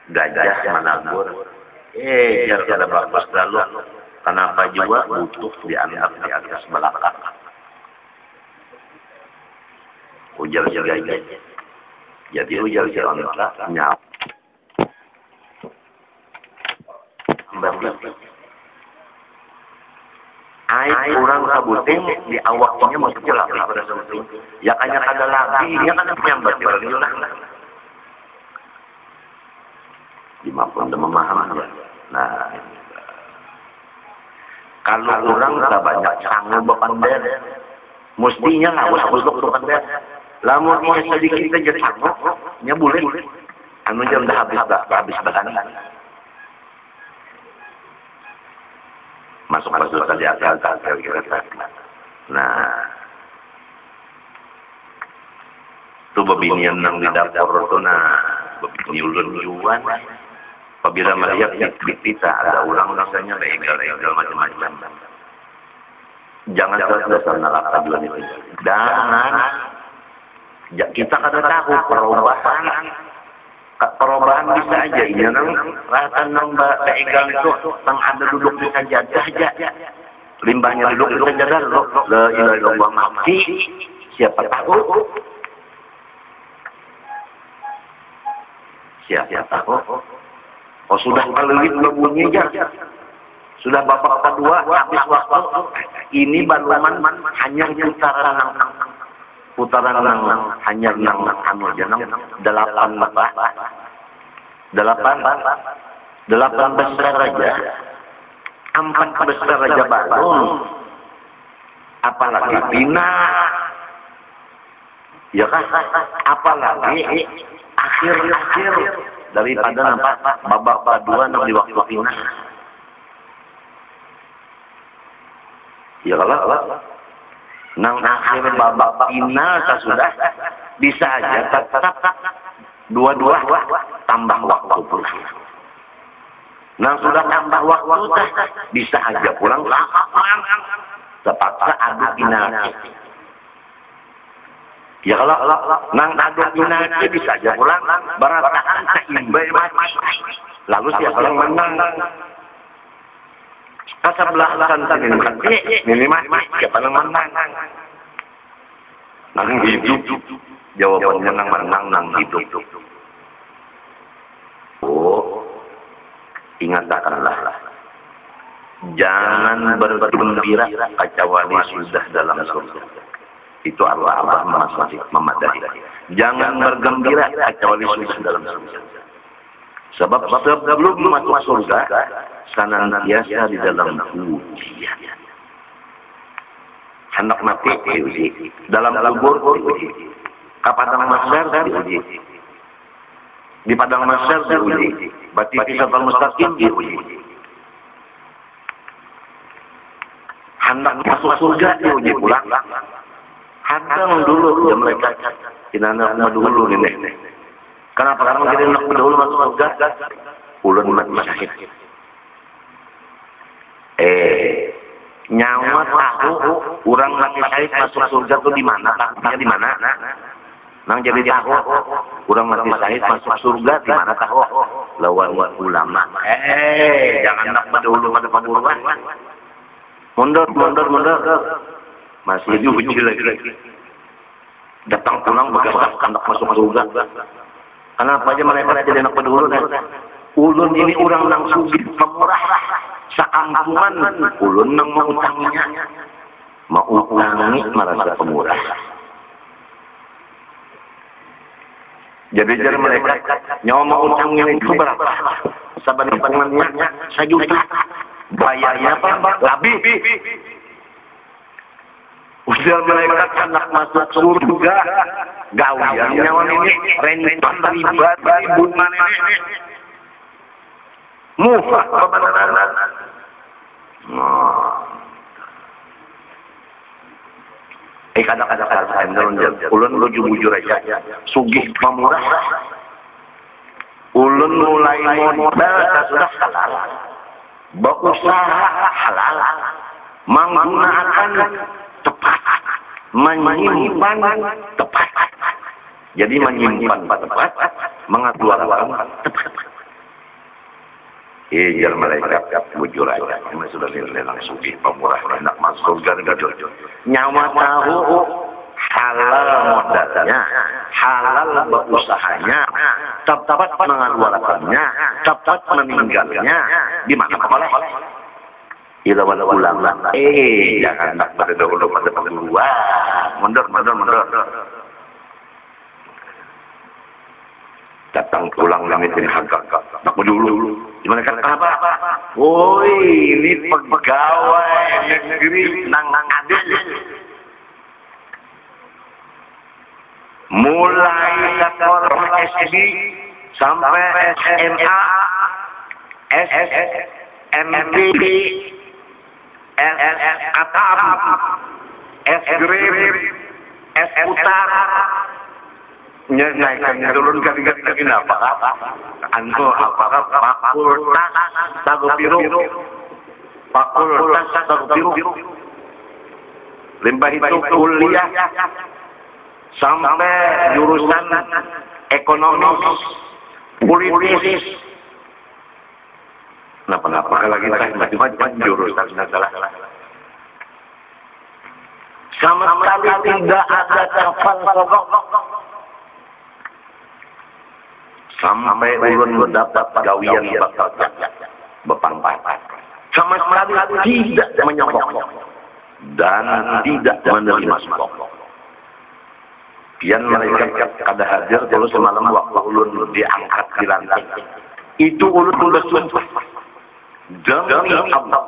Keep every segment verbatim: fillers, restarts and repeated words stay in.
gajah menabur, eh jar kada bagus lalu. Kenapa juga butuh diangkat di atas belakang? Ujar si gajah. Jadi ujar si onta nyap. Ai kurang kabuting di awaknya maksudnya lagi pada sebuting. Ya kanya kada lagi, ya kan nyambat di balik lah. Dimapun memahami. Nah, kalau orang tak banyak sanggup berpandai, mestinya lah harus berpandai. Lamun ia sedikit saja sanggup, nya boleh. Anu jam dah habis dah, habis berani. Masuk masuk tadi akal kira-kira. Nah, tu babinian nang di dapur tu nah, babini ulun juan. Apabila melihat kita ada orang rasanya legal-legal macam-macam. Jangan terus nalak tujuan itu. Dan ya, kita kada tahu perubahan. Perubahan bisa aja. Ini nang rata nang legal itu nang ada duduk di sajadah aja. Limbahnya duduk di sajadah. La ilaha illallah mati. Siapa tahu? Siapa tahu? Oh sudah kelelit berbunyi aja. Sudah bapak kedua habis waktu. Ini baluman hanya putaran nang putaran nang hanya nang anu aja nang delapan apa? Delapan delapan besar aja. Empat besar aja bangun. Apalagi bina. Ya kan? Apalagi akhir-akhir daripada nampak babak kedua nang di waktu final. Ya kalau nang akhir babak final sudah bisa aja tetap dua-dua tambah waktu pulang. Nang sudah tambah waktu bisa aja pulang terpaksa adu penalti. Ya kalau nang adu penalti bisa aja pulang barataan imbai mati. Lalu siapa yang menang? Kesebelasan sini mati, ini mati. Siapa yang menang? Nang hidup. Jawabannya nang menang nang hidup. Oh, ingatkanlah. Jangan bergembira kecuali sudah dalam surga. Itu Allah Allah masih memadai. Jangan bergembira kecuali sudah dalam surga. Sebab sebelum masuk surga, senantiasa di dalam ujian. Hendak mati diuji, dalam kubur diuji, ke padang mahsyar diuji, di padang mahsyar diuji, bati siratal mustaqim diuji. Hendak masuk surga diuji pulang. Hadang dulu ya mereka inana dulu ini. Kenapa karena jadi nak dulu masuk surga? Ulun mati syahid. Eh, nyawa tahu orang mati syahid masuk surga itu di mana? Takutnya di mana? Nang jadi tahu orang mati syahid masuk surga di mana tahu? Lawan ulama. Eh, jangan nak dulu pada pemburuan. Mundur, mundur, mundur. Masih diuji lagi. Datang pulang bekas kandak masuk surga. Kenapa aja mereka jadi anak pedulu? Ulun ini orang nang sugih pemurah. Sekampungan ulun nang mau utangnya. Mau utangi merasa pemurah. Jadi jadi mereka nyawa mau utangnya itu berapa? Sabani pengennya sejuta. Bayarnya apa? Lebih. Udah mereka anak masuk surga, gawian nyawa ini rentan ribat ribut mana ini, mufah kebenaran. Eh kadang-kadang saya menurut ulun lucu bujur aja, sugih pemurah, ulun mulai modal sudah halal, berusaha halal, menggunakan tepat, menyimpan tepat. Jadi menyimpan tepat, mengeluarkan tepat. Ijar malaikat bujur aja. Ini sudah lelang sugih pemurah enak masuk surga bujur. Nyawa tahu halal modalnya, halal berusahanya, tepat mengeluarkannya, tepat meninggalnya. Di mana boleh? Ila wala ulang. Eh, jangan tak pada dahulu pada kedua. Mundur, mundur, mundur. Datang pulang langitin harga, tak dulu. Gimana kan apa? Woi, ini pegawai negeri nang nang adil. Mulai sekolah S D sampai S M A, S M P, S S Atam, S Grade, S Utar. Naikkan turun kali kali kali apa? Anu apakah fakultas tago biru? Fakultas tago biru. Limbah itu kuliah sampai jurusan ekonomi, politis. Kenapa-napa lagi macam-macam jurusan salah. Sama sekali tidak ada kafan sogok. Sampai ulun mendapat gawian bapak bepangkat. Sama sekali tidak menyogok dan tidak menerima sogok. Pian malaikat kada hadir kalau semalam waktu ulun diangkat di lantai. Itu ulun bersumpah demi Allah,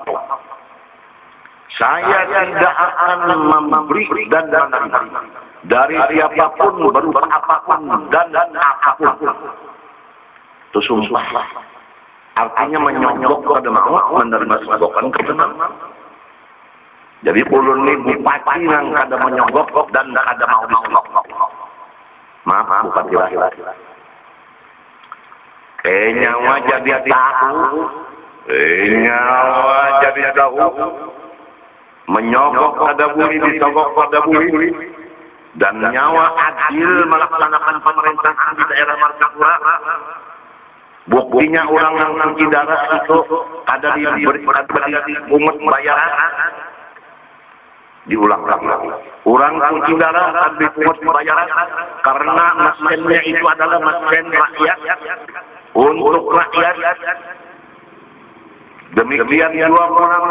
saya tidak akan memberi dan menerima dari siapapun berupa apapun dan dan apapun. Itu sumpah. Artinya menyogok pada mau menerima sogokan kebenaran. Jadi ulun ini bupati yang kada menyogok dan kada mau disogok. Maaf bupati laki-laki. Eh nyawa jadi tahu. Eh nyawa jadi tahu. Menyogok pada buri, disogok pada buri. Dan nyawa adil melaksanakan pemerintahan di daerah Martapura. Buktinya orang yang Cidaras itu ada diberi umat bayaran. Diulang lagi. Orang Cidaras ada dipungut bayaran karena maskennya itu adalah masken rakyat untuk rakyat. Demikian dua orang.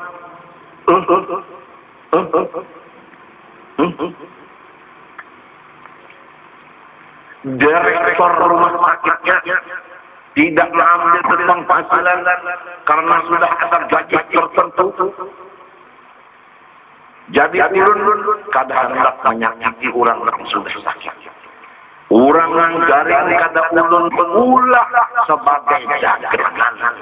Direktur rumah sakitnya tidak mengambil tentang penghasilan karena sudah ada gaji tertentu. Jadi ulun kadang hendak menyakiti orang yang sudah sakit. Orang yang garing kada ulun pengulah sebagai dagangan.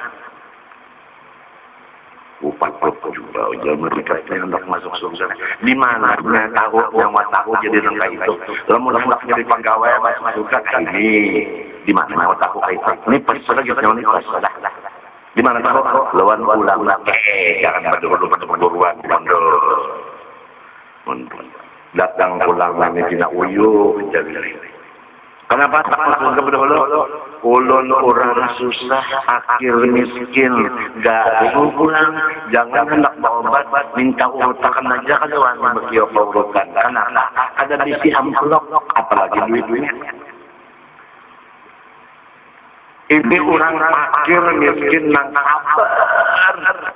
Upat juga ujar mereka hendak masuk surga. Di mana tahu yang tahu jadi nengka itu. Lamun hendak jadi pegawai masuk surga ini. Di mana mau tahu itu? Ini pesudah kita ini pesudah. Di mana tahu? Lawan ulang eh jangan berdua berburuan mundur. Mundur. Datang pulang lagi tidak uyu jadi. Kenapa tak masuk ke berdahulu? Ulun orang susah, akhir miskin, gak pulang. Jangan hendak berobat, minta urutakan aja kan tuan bagi urutan. Karena ada di si amplop, apalagi duit-duitnya. Ini orang akhir miskin nang sabar.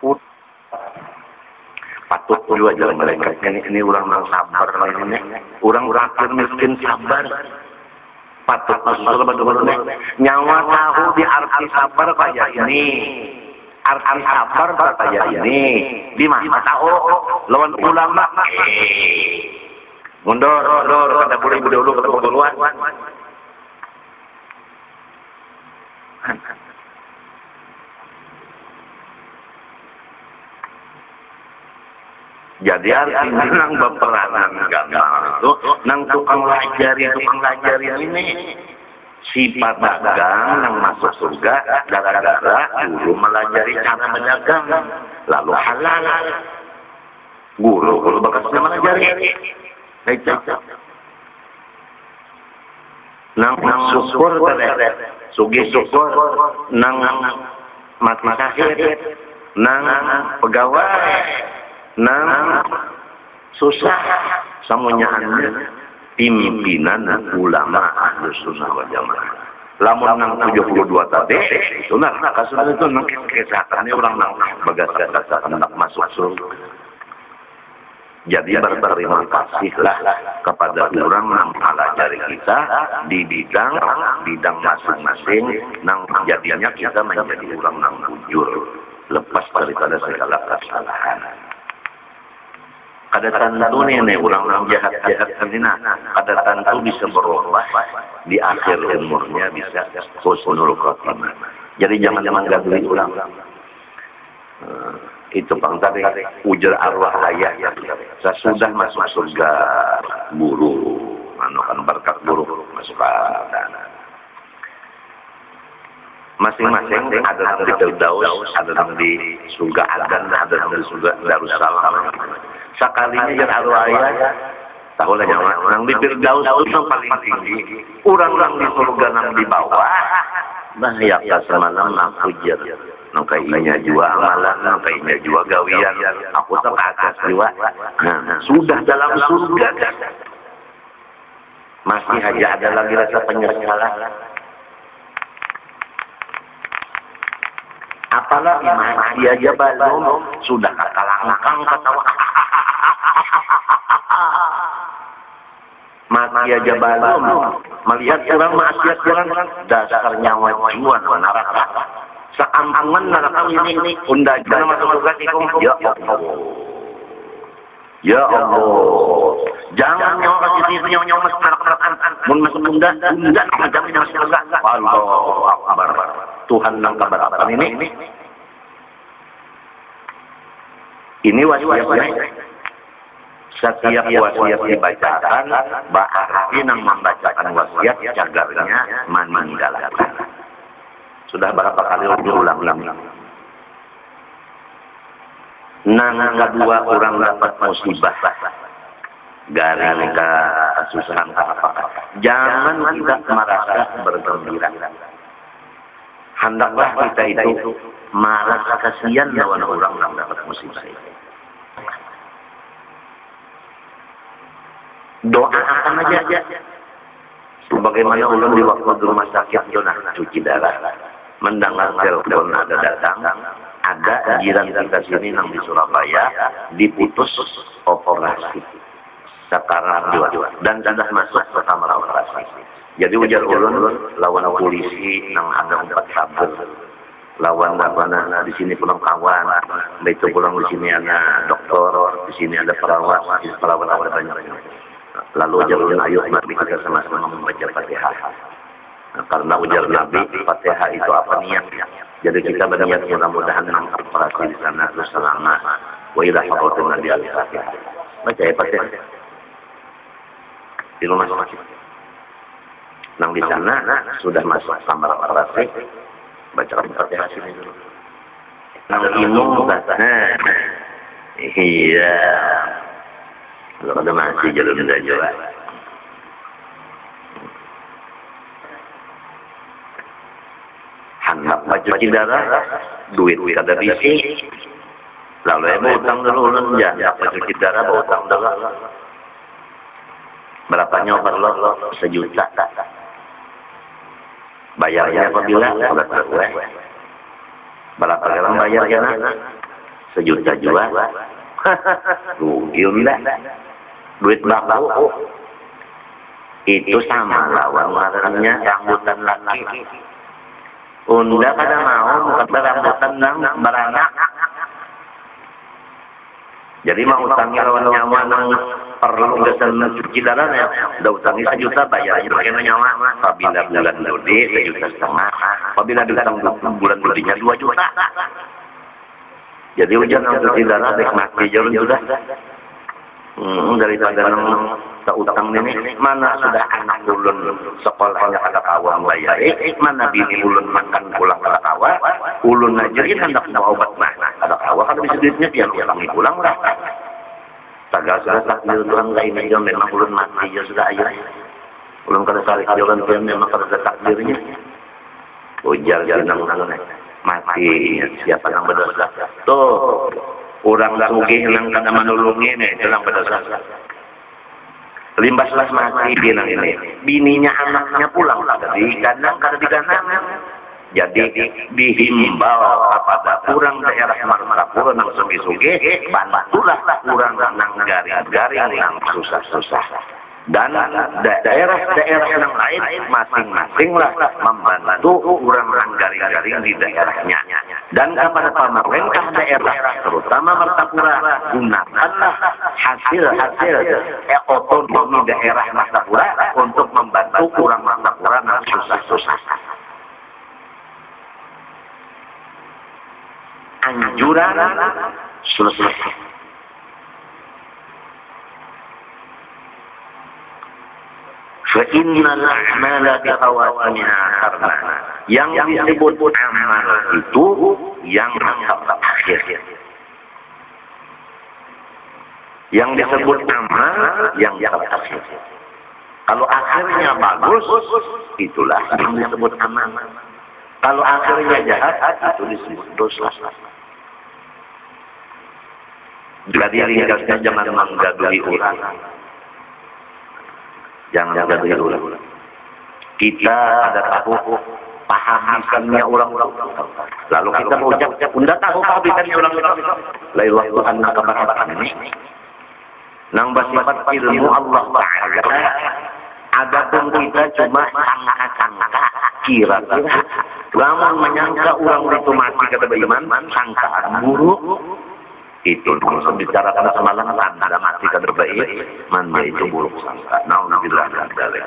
Patut juga jalan mereka. Ini, ini orang nang sabar ini. Orang akhir miskin sabar. Patut masuk betul-betul nyawa tahu di arti sabar kayak ini, arti sabar kayak ini. Di mana tahu lawan ulama? Mundur, mundur, kata boleh dulu kata duluan. Jadi artinya nang berperanan gagal itu nang tukang lajari tukang lajari ini sifat dagang nang masuk surga gara-gara guru melajari cara berdagang lalu halal. Guru guru bekasnya melajari. Baik. Nang nang syukur terus sugi syukur nang mati sakit, nang pegawai, nang susah, semuanya anda pimpinan ulama Ahlus Sunnah wal Jamaah. Lamun nang tujuh puluh dua tadi, itu nah kasus itu nang kesehatannya orang nang bagas-bagas hendak masuk surga. Jadi berterima kasihlah kepada orang yang mempelajari kita di bidang bidang masing-masing, nang jadinya kita menjadi orang yang jujur, lepas daripada segala kesalahan. Kada tentu nih orang yang jahat-jahat kanina, kada tentu bisa berubah di akhir umurnya bisa husnul khotimah. Jadi jangan-jangan gadui orang. Itu bang tadi ujar arwah ayah ya sesudah masuk surga buruk manukan berkat buruk masuk ada masing-masing ada yang di Firdaus, ada yang di surga Adan, ada yang di surga Darussalam. Sekalinya jar arwah ayah tahu lah nyawa yang di Firdaus itu yang paling tinggi, orang-orang di surga yang di bawah nah ya semalam nak ujar nang kayaknya jua amalan, nang kayaknya jua gawian, aku tak atas jua. Nah, sudah dalam surga kan? Masih aja ada lagi rasa penyesalan. Apalagi masih aja belum sudah kalang-kalang ketawa. Masih aja belum melihat orang maksiat orang dasar nyawa jiwa neraka. Seampungan neraka ini ini unda jangan masuk surga tikum ya Allah ya Allah jangan nyawa kasih itu nyawa nyawa masuk neraka mun masuk unda unda jangan masuk surga Allahu Akbar Tuhan nang keberatan ini ini wasiatnya setiap wasiat dibacakan berarti nang membacakan wasiat cagarnya meninggalkan. Sudah berapa kali diulang-ulang. Nang kedua orang dapat musibah garing ke kesusahan apa. Jangan kita merasa bergembira. Hendaklah kita itu merasa kasihan lawan orang yang dapat musibah. Doakan aja. Sebagaimana ulun di waktu di rumah sakit Jonah cuci darah. Mendengar telepon ada datang, ada jiran kita sini nang di Surabaya diputus operasi sekarang juga dan sudah masuk ke kamar operasi. Jadi ujar ulun lawan polisi nang ada empat sabar, lawan mana di sini pulang kawan, itu pulang di sini ada dokter, di sini ada perawat, di perawat ada banyak. Lalu ujar ulun ayo mari kita sama-sama membaca Fatihah. Nah, karena ujar Nabi, Fatihah itu apa niat? Jadi kita berniat mudah-mudahan nang operasi di sana terus selama wa ila hadratin Nabi al-Fatihah. Baca ya Fatihah. Di rumah sakit. Nang di sana sudah masuk kamar operasi, baca Fatihah sini dulu. Nang imum katanya, iya. Kalau ada masih jalur udah jalan. Hendak cuci darah, duit kada bisi. Lalu ya mau utang dulu ulun ya, hendak cuci darah mau utang dulu. Berapa nyoba lo? Sejuta. Bayarnya apabila udah tahu. Berapa orang bayarnya? Sejuta juga. Rugi udah. Duit baku. Itu sama lawan warnanya rambutan laki. Unda kada mau bukan berambutan nang beranak. Jadi mau utangnya lawan nyawa nang perlu gesan cuci darahnya. Udah utangnya sejuta bayarnya bagaimana nyawa. Apabila bulan dudi sejuta setengah. Apabila diutang bulan dudinya dua juta. Jadi hujan nang cuci darah dek mati jauh sudah. Hmm, daripada nang tak utang ini mana sudah anak ulun sekolahnya kada kawan bayar eh mana bini ulun makan pulang kada kawan ulun aja ini hendak mau obat mah kada kawan kada bisa duitnya dia ulangi pulang lah tagal sudah takdir Tuhan lain aja memang ulun mati ya sudah aja ulun kada saling jalan Tuhan memang kada takdirnya ujar jalan nang mati. Siapa yang berdosa? Tuh, orang sugih nang kada manulungi nih, itu yang berdosa. Limbas las mati binang ini. Bininya anaknya pulang dari kandang kada di kandang. Jadi dihimbau kepada kurang daerah Martapura nang sugi-sugi, bantulah kurang nang garing-garing nang susah-susah. Dan daerah-daerah yang lain masing-masinglah membantu kurang nang garing-garing di daerahnya. Dan kepada pemerintah daerah, terutama Martapura, gunakanlah hasil-hasil otonomi daerah Martapura untuk membantu kurang Martapura nang susah-susah. Anjuran selesai. Fa'innal a'mala bikhawatimiha karena yang disebut amal itu yang terakhir. Yang disebut amal yang terakhir. Kalau akhirnya bagus, itulah yang disebut amal. Kalau akhirnya jahat, itu disebut dosa. Jadi ringkasnya jangan menggaduhi orang. Jangan menggaduhi orang. Kita ada tahu pahamannya orang-orang. Lalu kita berucap, "Unda tahu pahamannya orang-orang." Lain waktu anak kabar-kabar ini. Nang bersifat ilmu Allah Ta'ala. Adapun kita cuma sangka-sangka, kira-kira. Lamun menyangka orang itu mati kata beriman, sangkaan buruk. Itu langsung bicarakan semalam anda mati kata baik, manda itu buruk sangka. Nauzubillah min dzalik.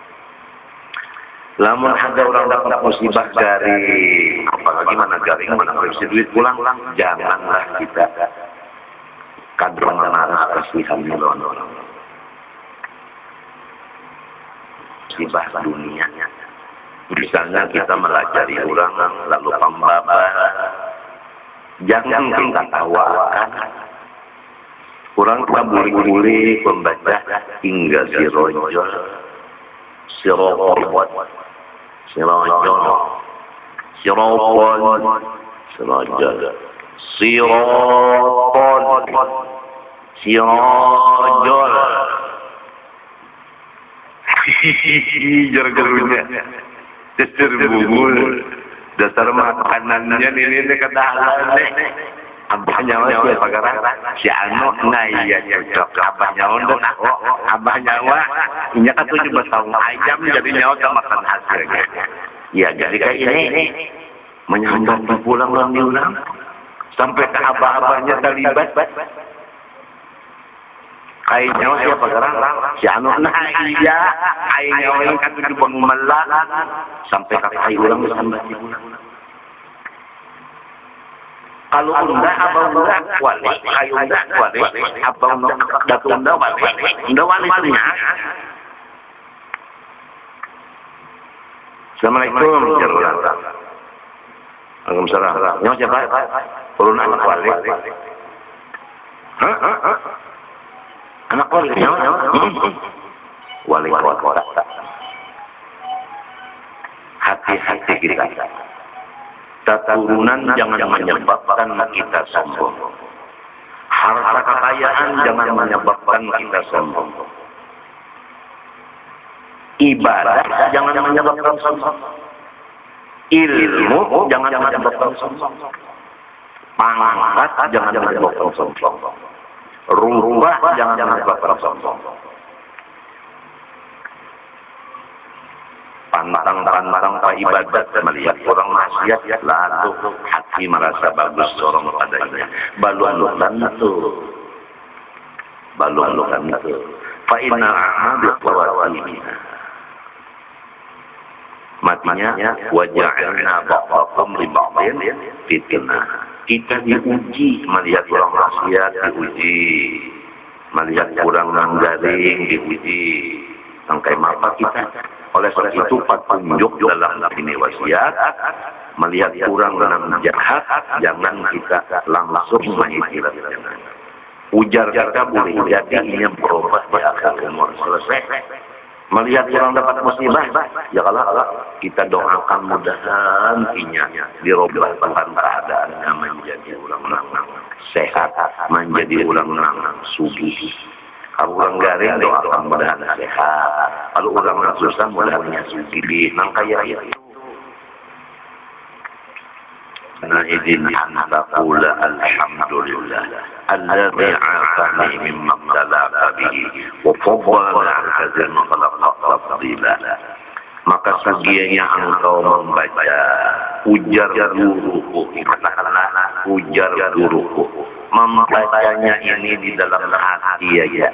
Lamun ada orang dapat musibah dari apalagi mana garing, mana korupsi duit pulang, janganlah kita kadang marah kasihan lawan orang. Musibah dunia. Misalnya kita melajari orang lalu pembaba, jangan kita tawakan. Orang kabuli-buli membaca hingga si rojol, si rokok, si rojol, si rokok, si rojol, si rokok, si rojol. Hihihi, jar-jarunya. Dasar bubul, dasar makanannya ini ini kata halal nih. Abahnya wa siapa sekarang? Si Anu, nah iya cocok. Abahnya udah tahu, abahnya wa, ini kan tujuh belas tahun ayam jadi nyawa makan hasilnya. Ya jadi kayak ini, menyambut pulang dan diulang, sampai ke abah-abahnya terlibat. Kayaknya siapa sekarang? Si Anu, nah iya, kayaknya orang kan tujuh bangunan sampai ke kayu ulang sampai pulang. Kalau unda abang unda wali, kayu unda wali, abang unda datu unda wali, unda wali punya. Assalamualaikum warahmatullahi wabarakatuh. Waalaikumsalam. Nyawa siapa? Turun anak wali. Hah? Anak wali nyawa nyawa. Wali kota. Hati-hati kita. Keturunan jangan menyebabkan kita sombong. Harta kekayaan jangan menyebabkan kita sombong. Ibadah jangan menyebabkan sombong. Ilmu jangan menyebabkan sombong. Pangkat jangan menyebabkan sombong. Rumah jangan menyebabkan sombong. Pantang-pantang pak ibadat melihat orang maksiat lalu hati merasa bagus orang padanya. Baluan-lukan itu, baluan-lukan itu. Fa inna a'mal biqawatihina. Matinya waja'alna ba'dakum li ba'din fitnah. Kita diuji melihat orang maksiat, diuji melihat orang menggaring, diuji. Sampai mata kita. Oleh sebab itu petunjuk dalam ini wasiat melihat kurang dalam jahat, jangan kita langsung menghilangkan. Ujar kita boleh jadi ini berubah di akhir umur selesai. Melihat orang dapat musibah, ya kalau kita doakan mudahan inya dirubah Tuhan keadaannya menjadi orang-orang sehat, menjadi orang-orang sugih. Kalau orang garing doakan mudahan sehat, kalau orang susah mudahannya sugih, nang kaya itu. Nah izin anta qula alhamdulillah alladzi 'afani mimma ibtalaka bihi wa faddala 'ala dzalika khalaqa tafdila. Maka segianya engkau membaca ujar guruku, katakanlah ujar guruku, membacanya ini di dalam hati aja.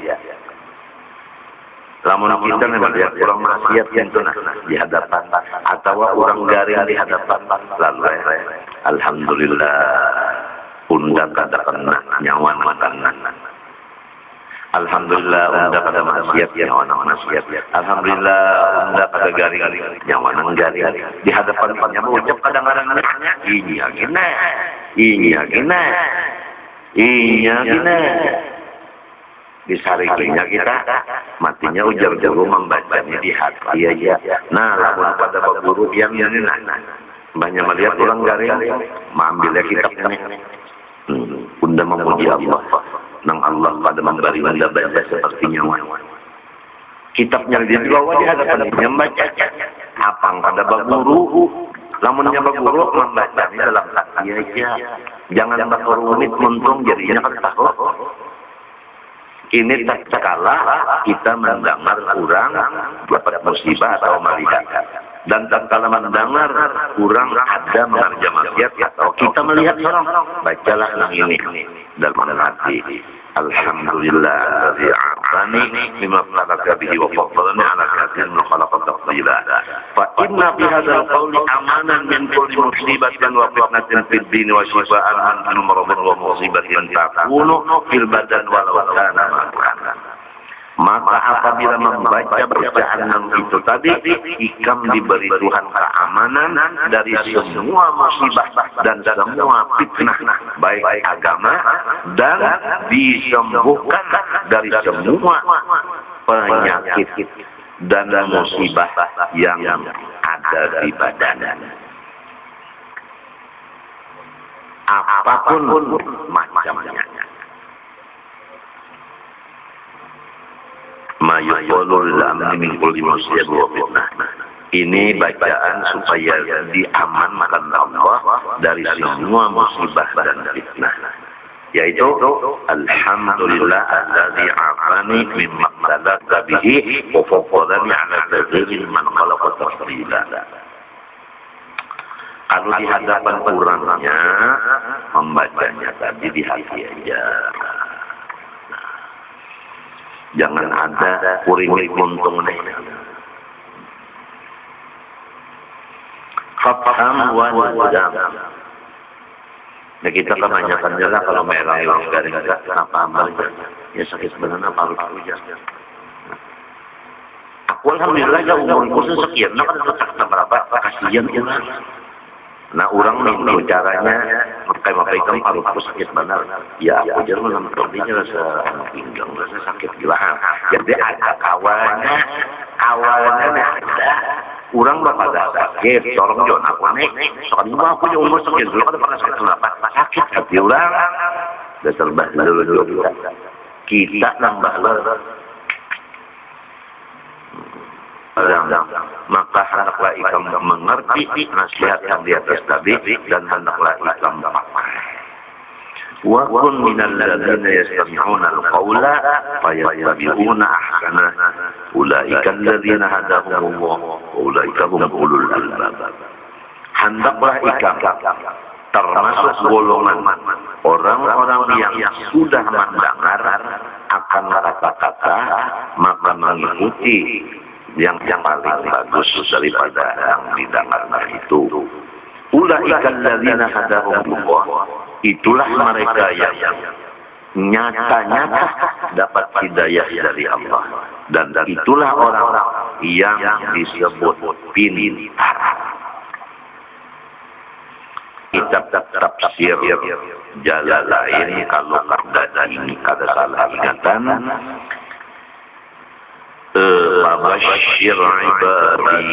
Lamun kita melihat orang maksiat yang tunah di hadapan atau orang garing di hadapan, lalu alhamdulillah unda kada kena nyawa makanan. Alhamdulillah unda kada maksiat nyawa maksiat. Alhamdulillah unda kada garing nyawa garing. Di hadapan nya ucap kadang-kadang iya gina. Iya gina. Iya gina. Disarikinya kita matinya ujar guru membacanya di hati aja. Nah, lamun pada guru diam ya nah, banyak melihat orang garing mengambilnya kitabnya. Hmm, bunda memuji Allah, nang Allah pada memberi bunda baca seperti nyawa. Kitabnya dia dibawa di hadapan dia membaca. Apa pada guru? Lamun nyaba guru membaca di dalam hati aja. Jangan berumit muntung jadinya kan tahu. Ini tak sekala kita mendengar kurang dapat musibah atau melihat. Dan tak kala mendengar kurang ada mengerja maksiat atau kita melihat orang, bacalah yang ini dalam hati. Alhamdulillah alladzi a'tani mimma khalaqa bihi wa faddalani 'ala katsirin min khalaqa tafdila. Fa inna fi hadzal qawli amanan min kulli musibatin wa fitnatin fid din wa shifaa'an min maradin wa musibatin takunu fil badan walau kana ma'ana. Maka apabila membaca bacaan itu tadi, ikam diberi Tuhan keamanan dari semua musibah dan semua fitnah, baik agama, dan disembuhkan dari semua penyakit dan musibah yang ada di badan. Apapun macamnya. Mayuqulul amni min kulli musibah wa fitnah. Ini bacaan supaya diamankan Allah dari semua musibah dan fitnah. Yaitu alhamdulillah alladzi 'afani mimma ibtalaka bihi wa faddalani 'ala katsirin man khalaqa tafdila. Kalau di hadapan orangnya membacanya tadi di hati aja. Jangan ada kuring untung nih. Fatham wa jam. Nah kita kebanyakan jelas kalau merah yang garing agak kenapa amal ya sakit sebenarnya paru-paru aja. Aku alhamdulillah ya umurku sekian, nah kan tetap berapa kasihan orang. Nah orang nih caranya pakai-pakai itu paru-paru sakit benar. Ya aku jangan menentunya rasa pinggang, rasa sakit gila. Jadi ada kawannya, kawannya ada. Orang bakal ada sakit, tolong jangan aku nih. Soalnya aku yang umur sakit dulu kan pernah sakit kenapa? Sakit hati orang. Dasar bahasa dulu kita nambah lor. Maka hendaklah ikam mengerti nasihat yang di atas tadi dan hendaklah ikam pakai. Wa kun minal ladzina yastami'una al-qawla fayattabi'una ahsana. Ulaika alladzina hadahumullah wa ulaika hum ulul albab. Hendaklah ikam termasuk golongan orang-orang yang sudah mendengar akan kata-kata maka mengikuti yang yang paling bagus daripada yang didengarnya itu. Ulaika alladzina hadahumullah. Itulah mereka yang nyata-nyata dapat hidayah dari Allah. Dan itulah orang yang disebut pintar. Kitab tafsir Jalalain kalau kada ini kada salah ingatan. Eh فبشر عبادي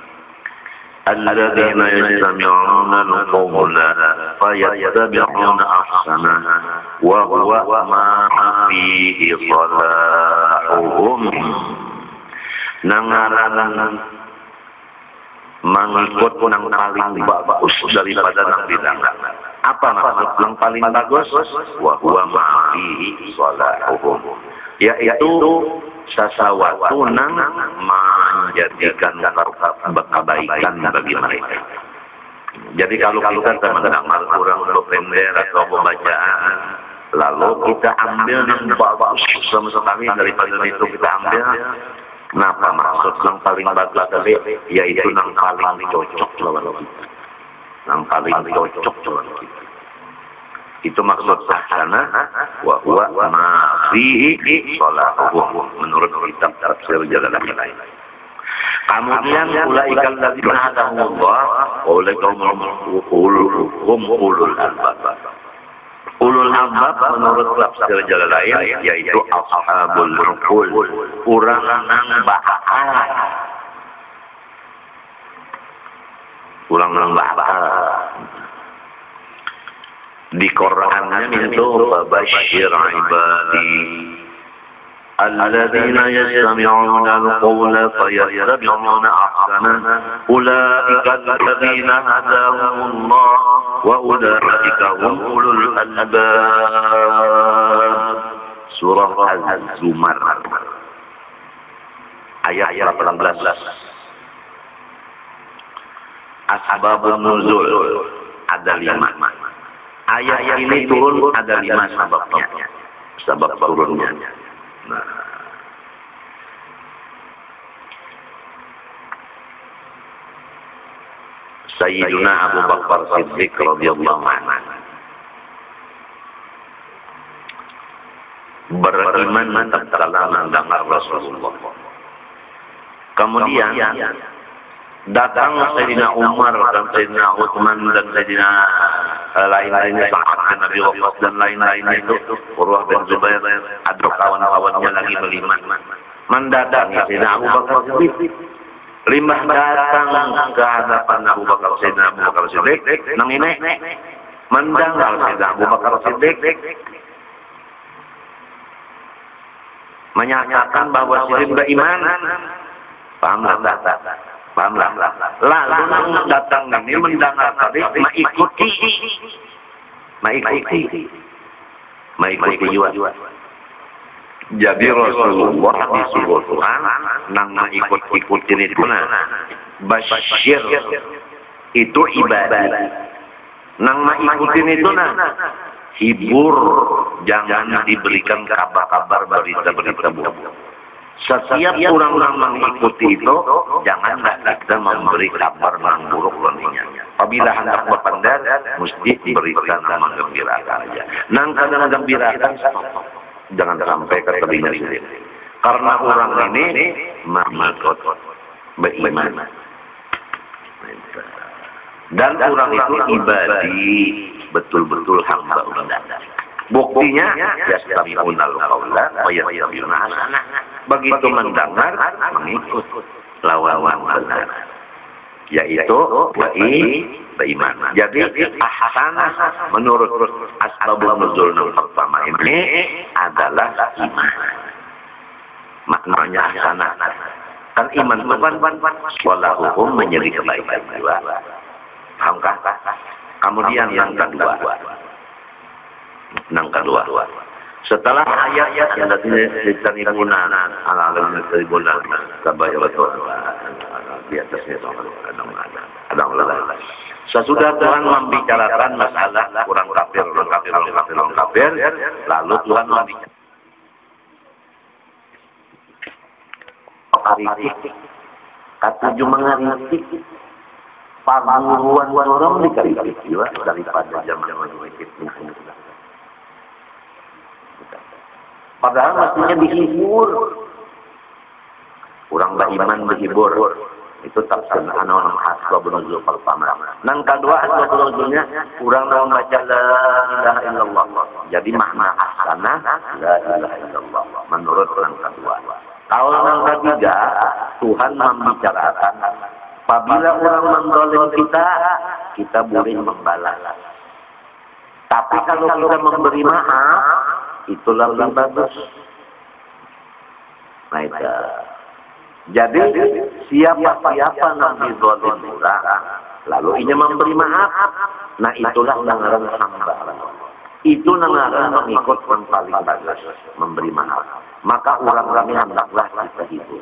الذين يستمعون القول فيتبعون أحسنه وهو ما فيه صلاحهم. Nangaran mengikut nang paling bagus daripada nang bilangan. Apa maksud nang paling bagus? Wa huwa ma fihi salahuhum, yaitu sesuatu nang menjadikan kebaikan bagi mereka. Jadi kalau kita mendengar kurang berbender atau pembacaan, lalu kita ambil yang bagus sama sekali daripada itu kita ambil. Kenapa maksud yang paling bagus tadi? Yaitu yang paling cocok lawan kita. Yang paling cocok lawan kita. Itu maksud sahana wa huwa ma fihi salahuhum menurut kitab tafsir Jalalain. Kemudian ulaika alladzina hadahumullah wa ulaika hum ulul albab. Ulul albab menurut tafsir Jalalain yaitu ashabul uqul, urang nang baakal. Urang nang baakal. Di Qur'annya itu fabashshir ibadi alladzina yastami'una al-qawla fayattabi'una ahsana ulaika alladzina hadahumullah wa ulaika hum ulul albab. Surah Az-Zumar ayat delapan belas. Asbabun nuzul ada lima. Ayat ini turun ada lima sebabnya, sebab turunnya. Nah, Sayyiduna Abu Bakar Siddiq radhiyallahu anhu beriman tatkala mendengar Rasulullah. Kemudian datang Sayyidina Umar dan Sayyidina Utsman dan Sayyidina lain-lainnya, Sa'ad bin Abi Waqqas dan lain-lainnya itu, Urwah bin Zubair, ada kawan-kawannya lagi beriman. Mendatangi Sayyidina Abu Bakar Siddiq. Limah datang ke hadapan Abu Bakar Sayyidina Abu Bakar Siddiq. Nang ini mendengar Sayyidina Abu Bakar Siddiq menyatakan bahwa Siddiq beriman. Pahamlah, pahamlah. Lalu datang ini mendengar tadi, mengikuti, mengikuti, mengikuti juga. Jadi Rasulullah disuruh Tuhan nang mengikut-ikutin itu nah. Basyir itu ibadah. Nang mengikutin itu nah. Hibur, jangan diberikan kabar-kabar berita-berita buruk. Setiap orang yang mengikuti itu, janganlah kita memberi kabar yang buruk lainnya. Apabila hendak berpendar, mesti diberikan menggembirakan saja. Nang kadang menggembirakan, jangan sampai ke telinga sendiri. Karena orang ini mengikut beriman. Dan orang itu ibadi, betul-betul hamba Allah. Buktinya, yastami'unal qawla wa yattabi'una ahsana. Begitu mendengar, mengikut lawan benar, yaitu beriman. Jadi ahsana menurut asbabun nuzul yang pertama ini adalah iman. Maknanya ahsana. Kan iman itu kan salahuhum menjadi kebaikan juga. Pahamkah? Kemudian yang kedua, yang kedua, setelah ayat-ayat yang ditanibuna ala-ala ditanibuna kabayar betul di atasnya ada Allah. Sesudah Tuhan membicarakan masalah orang kafir, orang kafir, orang kafir, orang kafir, lalu Tuhan membicarakan aritik, katujuh mengaritik, paguruan orang dikali-kali juga daripada zaman-zaman itu. Padahal mestinya dihibur. Orang beriman dihibur. Itu tafsir anak-anak asbabun nuzul pertama. Nang kedua asbabun nuzulnya orang mau baca la ilaha illallah. Jadi makna ahsana la ilaha illallah menurut orang kedua. Kaul yang ketiga, Tuhan membicarakan, apabila orang mendolim kita, kita boleh membalas. Tapi kalau kita memberi maaf, itulah lebih bagus. Nah itu. Jadi siapa-siapa nanti dolim orang, lalu ia memberi maaf, nah itulah ngaran hamba. Itu ngaran mengikut yang paling bagus, memberi maaf. Maka orang-orang ini hendaklah kita hidup.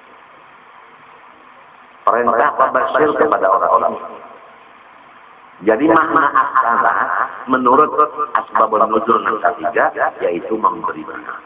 Perintah Basir kepada orang-orang. Jadi makna asana menurut asbabun nuzul yang ketiga yaitu memberi maaf.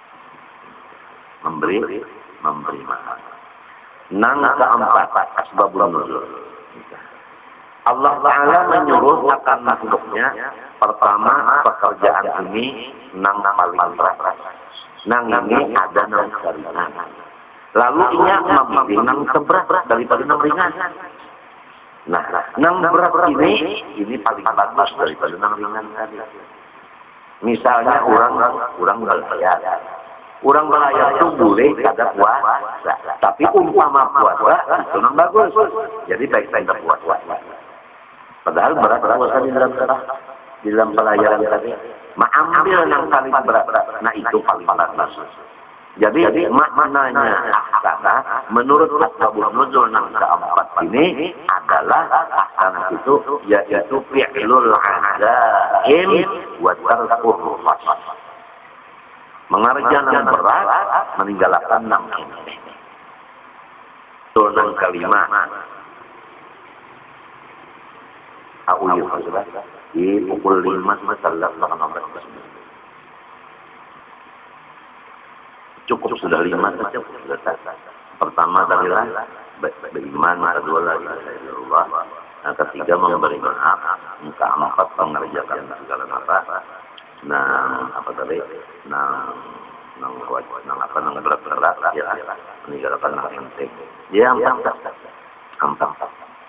Memberi memberi maaf. Nang keempat asbabun nuzul. Allah Ta'ala menyuruh akan makhluknya, pertama pekerjaan ini nang paling berat. Nang ini ada nang ringan. Lalu ia memilih nang seberat daripada nang ringan. Nah, nang berat ini ini paling bagus daripada nang ringan tadi. Misalnya orang orang belayar, orang belayar itu boleh kada puasa, tapi umpama puasa itu nang bagus. Jadi baik-baik puasa. Padahal berat puasa di dalam di dalam pelayaran tadi. Mengambil yang paling berat, nah itu paling bagus. Jadi maknanya ahsana menurut asbabun nuzul yang keempat ini adalah ahsana itu yaitu fi'lul azaim wa tarkuh fasad. Mengerjakan yang berat, meninggalkan yang enteng. Itu yang kelima. Aku yuk sudah di pukul lima masalah enam belas. Cukup sudah lima saja sudah selesai. Pertama adalah beriman, kedua lagi Allah, yang ketiga memberi maaf, yang keempat mengerjakan segala apa. Nah apa tadi? Nah nang kuat, nang apa nang berat-berat ya, meninggalkan yang penting. Ya empat, empat.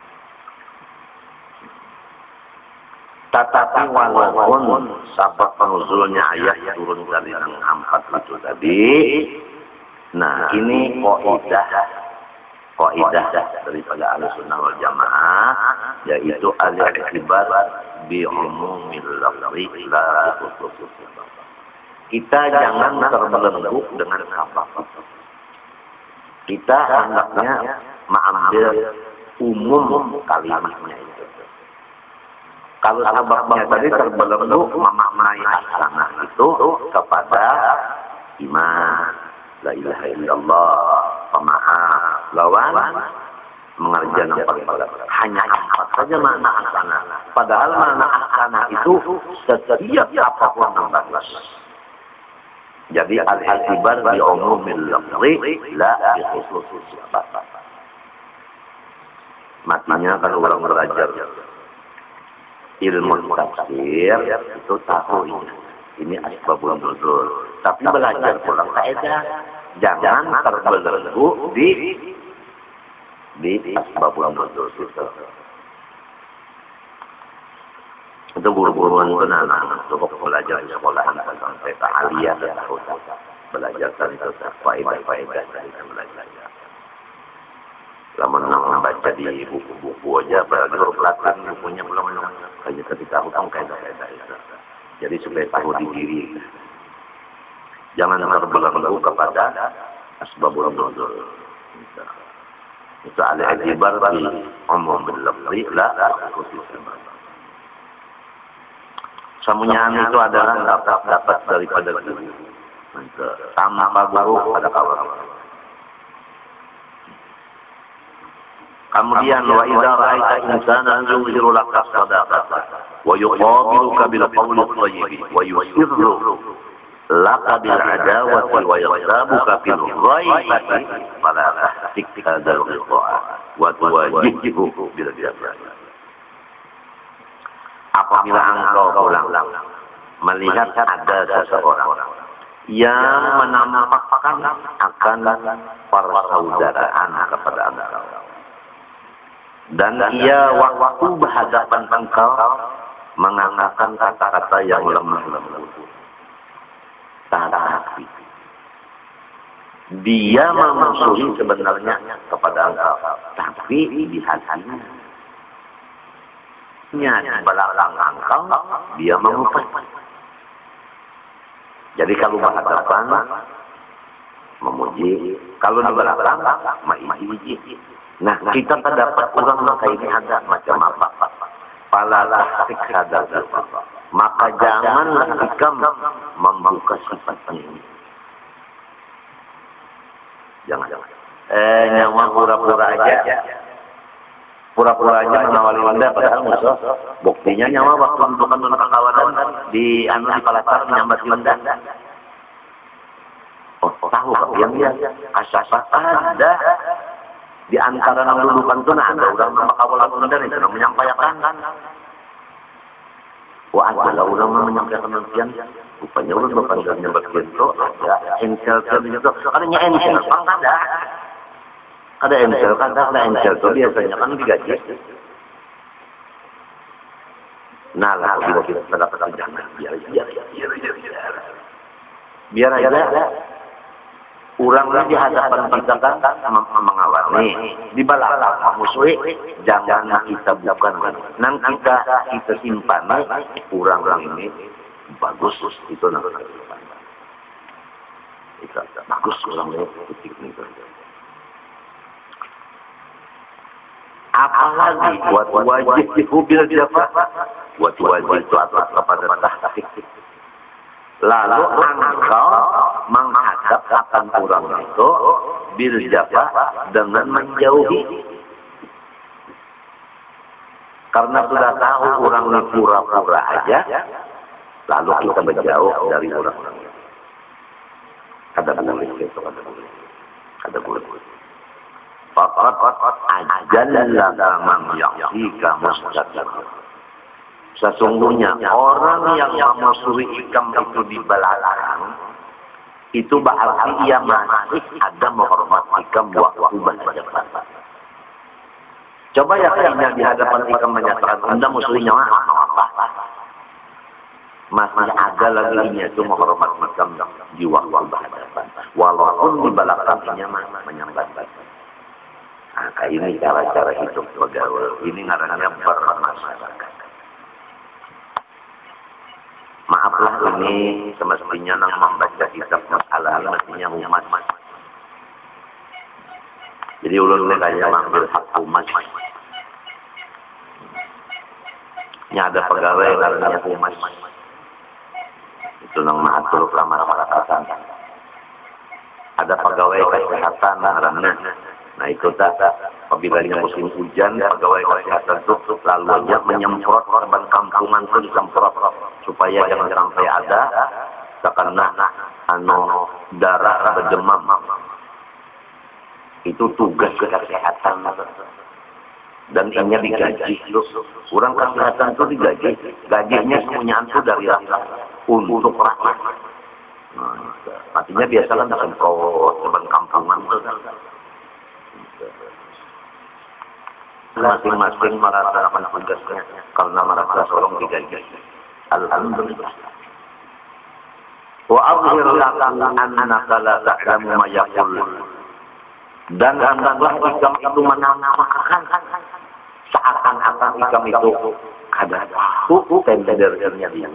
Tetapi walaupun sabab penuzulnya ayat turun dari yang empat itu tadi, nah ini kaidah kaidah daripada Ahlussunnah wal Jamaah, yaitu al-i'tibar bi umumil lafzi la khusus. Kita jangan terbelenggu dengan apa-apa. Kita hendaknya mengambil umum kalimatnya itu. Kalau sababnya tadi terbelenggu memaknai asana itu kepada iman, la ilaha illallah, pemaaf, lawan mengerjakan yang paling berat. Hanya empat saja makna asana. Padahal makna asana itu setiap apapun yang bagus. Jadi al-i'tibar bi umumil lafzi la bi khusus sabab. Matinya kalau orang belajar ilmu tafsir itu tahu ini, ini asbabun nuzul. Tapi belajar pulang kaidah, jangan terbelenggu di di asbabun nuzul itu. Itu guru-guruan itu anak-anak cukup belajar di sekolah sampai ta'aliyah dan tahu belajar tentang itu faedah-faedah dari belajar. Lama nama baca di buku-buku aja, apalagi huruf Latin bukunya belum hanya ketika tahu kaidah-kaidah itu. Jadi supaya tahu di diri. Jangan terbelenggu kepada asbabul nuzul. Itu al-i'tibar bi umumil lafzi la khusus. Semuanya itu adalah dapat dapat daripada guru. Tanpa guru pada kawan. Kemudian wa idza ra'aita insanan yuzhiru laka sadaqata wa yuqabiluka bil qawli thayyib wa yusirru laka bil adawati wa yaghdabuka fil ghaibati fala tahtik hadzal ghidha wa tuwajjihu bil jabal. Apabila engkau pulang melihat ada seseorang yang menampakkan akan persaudaraan kepada engkau, dan ia waktu berhadapan engkau mengangkatkan kata-kata yang lemah lembut, tak hati, dia memusuhi sebenarnya kepada engkau, tapi di hatinya nya di belakang engkau dia mengupas. Jadi kalau berhadapan memuji, kalau di belakang maiji. Nah, kita terdapat orang maka ini ada macam apa? Pala tasik sadar. Maka janganlah kita membuka sifatnya ini. Jangan, jangan. Eh, nyawa pura-pura aja. Pura-pura aja mengawali Anda padahal musuh. Buktinya nyawa waktu menentukan kawanan di anu di Palatar menyambat Anda. Oh, tahu yang dia asas ada di antara yang dudukan itu nah ada orang nama kawalan Anda itu menyampaikan. Wah, adalah orang menyampaikan demikian. Rupanya orang bukan menyambat itu ada encel-encel itu. Karena encel bang ada. Ada encel, kan ada encel itu biasanya kan digaji. Nah lah, bila kita terdapat jangan biar biar biar biar biar biar aja. Orang di hadapan kita kan mengawali di belakang musuh, jangan kita bukan. Nanti kita kita simpan orang-orang ini bagus itu namanya. Itu bagus orang ini titik itu. Apalagi buat wajib dihubil siapa? Buat wajib itu atas kepada tahtik. Lalu engkau menghadap akan orang itu bil jafah dengan menjauhi. Karena sudah tahu orang ini pura-pura aja, lalu kita menjauh dari orang-orang itu. Ada boleh itu, ada boleh. Ada boleh. Fakat ajalla man ya'tika mustaqim. Sesungguhnya orang yang memusuhi ikam itu di belakang itu berarti ia masih ada menghormat ikam waktu berhadapan. Coba ya kayaknya di hadapan ikam menyatakan Anda musuhnya apa? Masih ada lagi itu menghormat ikam di waktu berhadapan. Walaupun di belakangnya menyambat. Nah, ini cara-cara hidup bergaul. Ini ngarannya bermasyarakat. Maaflah ini semestinya nang membaca kitab masalah mestinya umat. Jadi ulun ini kayak mengambil hak umat. Ini ada pegawai ngarannya umat. Itu nang mengatur kelamar masyarakat. Ada pegawai kesehatan ngarannya. Nah itu tak, apabila musim hujan, pegawai kesehatan itu lalu aja menyemprot korban kampungan itu disemprot supaya jangan sampai ada terkena anu darah berjemam. Itu tugas kesehatan dan ini digaji. Orang kesehatan itu digaji, gajinya semuanya itu dari rakyat untuk rakyat. Nah, artinya biasa kan disemprot korban kampungan itu. Masing-masing merasakan tugasnya karena merasa seorang digaji. Alhamdulillah. Wa azhir lakan annaka la ta'lamu ma yaqul. Dan hendaklah ikam itu menamakan seakan-akan ikam itu ada tahu tendernya dia.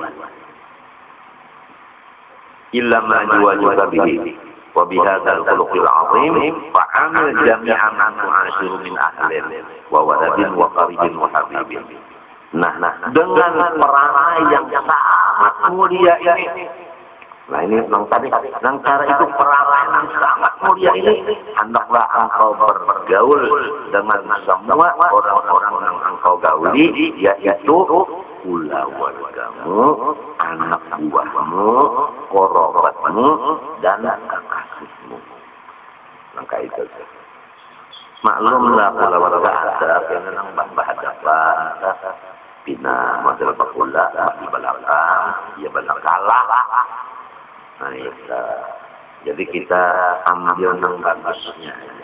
Illa ma juwa bihi. وبهذا الخلق العظيم فعمل جميع من تعاشر من أهل وولد وقريب وحبيب. Nah, nah, dengan perangai yang sangat mulia ini. Nah ini nang tadi, nang cara itu perangai yang sangat mulia ini, hendaklah engkau bergaul dengan semua orang-orang yang engkau gauli, yaitu pula wargamu, anak buahmu, korobatmu, dan kekasihmu. Maka itu. Maklumlah pula warga ada yang nang berhadapan, bina model bakula di belakang, dia benar kalah. Nah, itu. Jadi kita ambil yang bagusnya aja.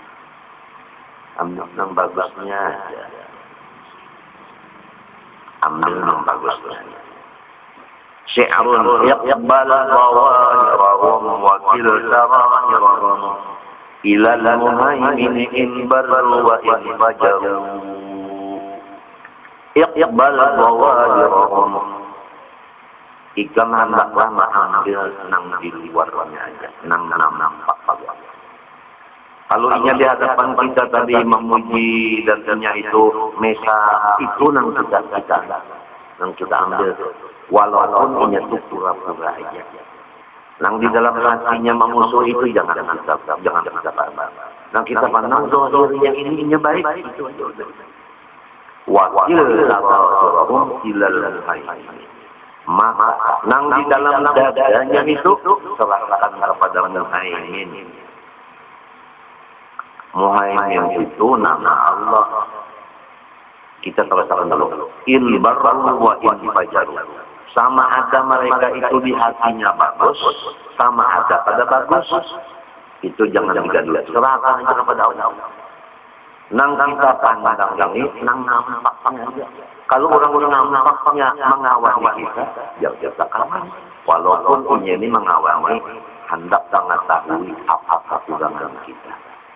Ambil yang bagusnya aja. Ambil yang bagusnya aja. syi'run yaqbal zawahirahum wa kiltarahirahum ilal muhaimin in barru wa in fajaru iqbal zawahirahum ikan hendaklah mengambil nang di luarnya aja, nang nang nampak saja. Kalau inya di hadapan kita tadi memuji dan punya itu mesa itu nang kita kita nang kita ambil, walaupun inya itu pura-pura aja. Nang di dalam hatinya memusuh itu jangan kita jangan kita pandang. Nang kita pandang zahirnya ini inya baik itu aja. Wakil sarahum ilal hayy. Maka nang di dalam dadanya itu serahkan kepada Muhaimin. Muhaimin itu nama Allah. Kita teruskan dulu. In barru wa in fajaru. Sama ada mereka itu di hatinya bagus, sama ada pada bagus. Itu jangan digaduh. Serahkan kepada Allah. Nang kita pandang ini, nang nampaknya aja. Kalau orang-orang nampaknya mengawali kita, ya kita kawan. Walaupun ini mengawali, hendak mengetahui apa-apa kurangan kita.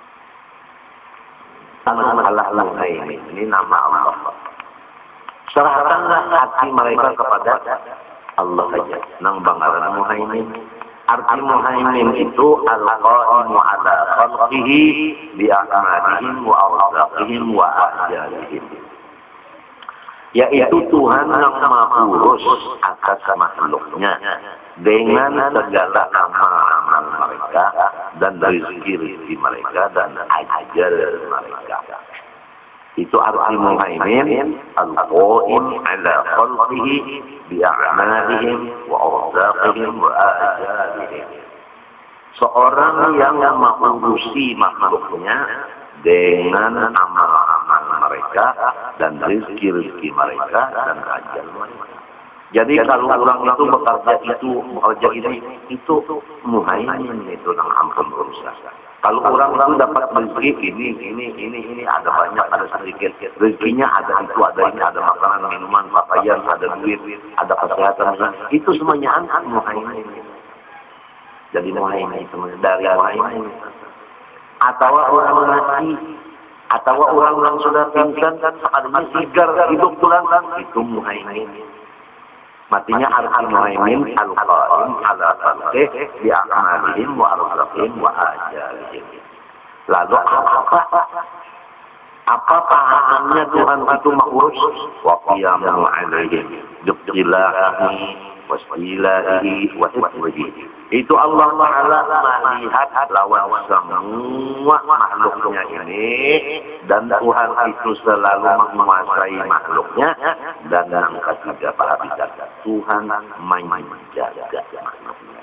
Allah Muhaimin, ini nama Allah. Serahkanlah hati mereka kepada Allah saja. Nang banggaran Muhaimin. Arti Muhaimin itu al-qa'imu ala khalqihi bi a'malihim wa arzaqihim wa ajalihim. Yaitu Tuhan yang maha urus atas makhluknya dengan segala amal-amal mereka dan rezeki-rezeki mereka dan ajal mereka. Itu arti Muhaimin al-qa'im ala khalqihi bi a'malihim wa arzaqihim wa ajalihim. Seorang yang mengurusi makhluknya dengan amal-amal mereka dan rezeki-rezeki mereka dan ajal mereka. Jadi kalau orang itu bekerja itu bekerja ini itu Muhaimin itu yang ampun berusaha. Kalau orang itu dapat rezeki ini ini ini ini ada banyak ada sedikit rezekinya ada itu ada ini ada makanan minuman pakaian ada duit ada kesehatan itu semuanya anak Muhaimin. Jadi Muhaimin semuanya dari Muhaimin. Atau orang mati, atau orang yang sudah pingsan, sekalinya sigar hidup tulang, itu Muhaimin. Matinya arti Muhaimin al-qaim ala khalqih bi a'malihim wa arzaqihim wa ajalihim. Lalu apa? Apa pahamnya Tuhan itu mengurus? Wa qiyamu alaihim biqilahi wasbilahi wa hifzihi. Itu Allah Ta'ala melihat lawan semua makhluknya ini dan Tuhan itu selalu menguasai makhluknya dan yang ketiga perhatikan Tuhan menjaga makhluknya.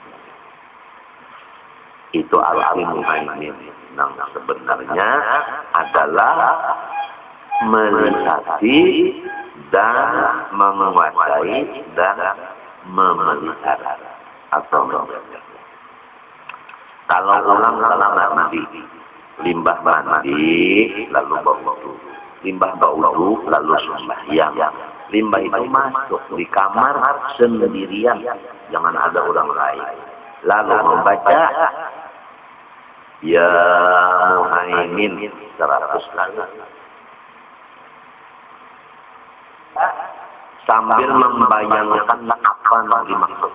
Itu arti Muhaimin yang sebenarnya adalah melihati dan menguasai dan memelihara atau menjaga. Kalau orang salah mandi, limbah mandi, lalu bau limbah bau lalu sembahyang. Limbah itu masuk di kamar sendirian, jangan ada orang lain. Lalu membaca Ya Muhaimin seratus kali. Sambil membayangkan apa yang dimaksud.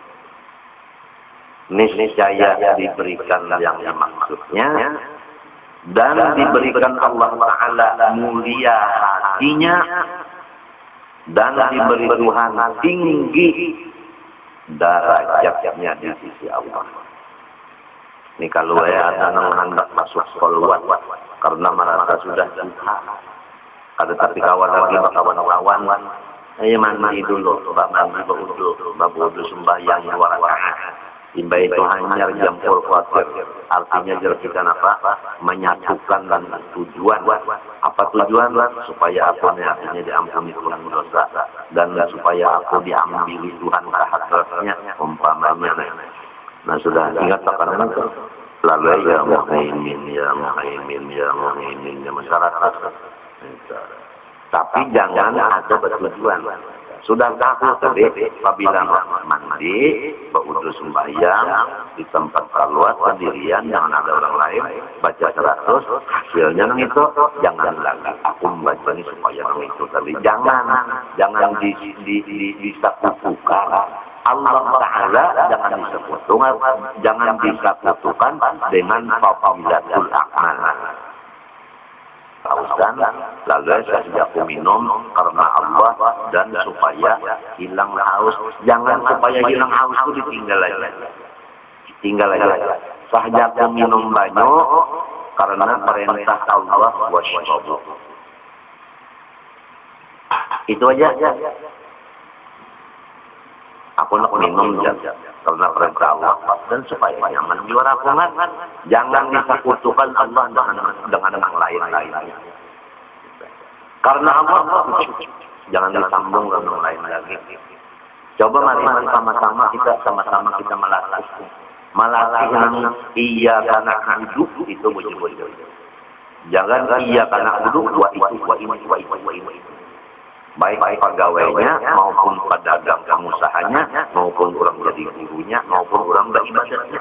Niscaya diberikan yang dimaksudnya dan diberikan Allah Ta'ala mulia hatinya dan diberi Tuhan tinggi derajatnya di sisi Allah. Ini kalau ya ada yang hendak masuk keluar karena merasa sudah susah. Ada tapi kawan lagi kawan-kawan, ayo mandi dulu, bab mandi berwudu, bab wudu sembahyang dua rakaat. Imba itu hanya jempol khawatir. Artinya jelaskan apa? Menyatukan dan tujuan. Apa tujuan? Supaya aku artinya diampuni Tuhan dosa dan supaya aku diambil Tuhan ke hadiratnya umpamanya. Nah sudah ingat apa itu? Lalu ya Muhaimin, ya Muhaimin, ya Muhaimin, ya masyarakat. Tapi jangan ada bertujuan. Sudah tahu tadi, apabila mandi, berwudu sembahyang, di tempat keluar sendirian, jangan ada orang lain, baca seratus, hasilnya nang itu, jangan lagi aku membaca ini supaya nang itu tadi. Jangan, jangan di, di, di, disekutukan. Allah Ta'ala jangan disekutukan, jangan disekutukan dengan fadilatul amal. Hauskan, lalu saya minum karena Allah dan supaya hilang haus. Jangan supaya hilang haus itu ditinggal aja. Tinggal aja. Saja aku minum banyak karena perintah Allah wasyarabu. Itu aja. Aku nak minum aja karena perintah Allah dan supaya jangan juara pungan, jangan disekutukan Allah dengan dengan yang lain-lain. Karena Allah jangan disambung dengan yang lain lagi. Coba mari sama-sama kita sama-sama kita melatih, melatih yang iya karena hidup itu wajib-wajib. Jangan iya karena hidup wa itu wa ini wa itu wa ini. Baik pegawainya maupun pedagang pengusahanya maupun orang jadi gurunya maupun orang beribadatnya.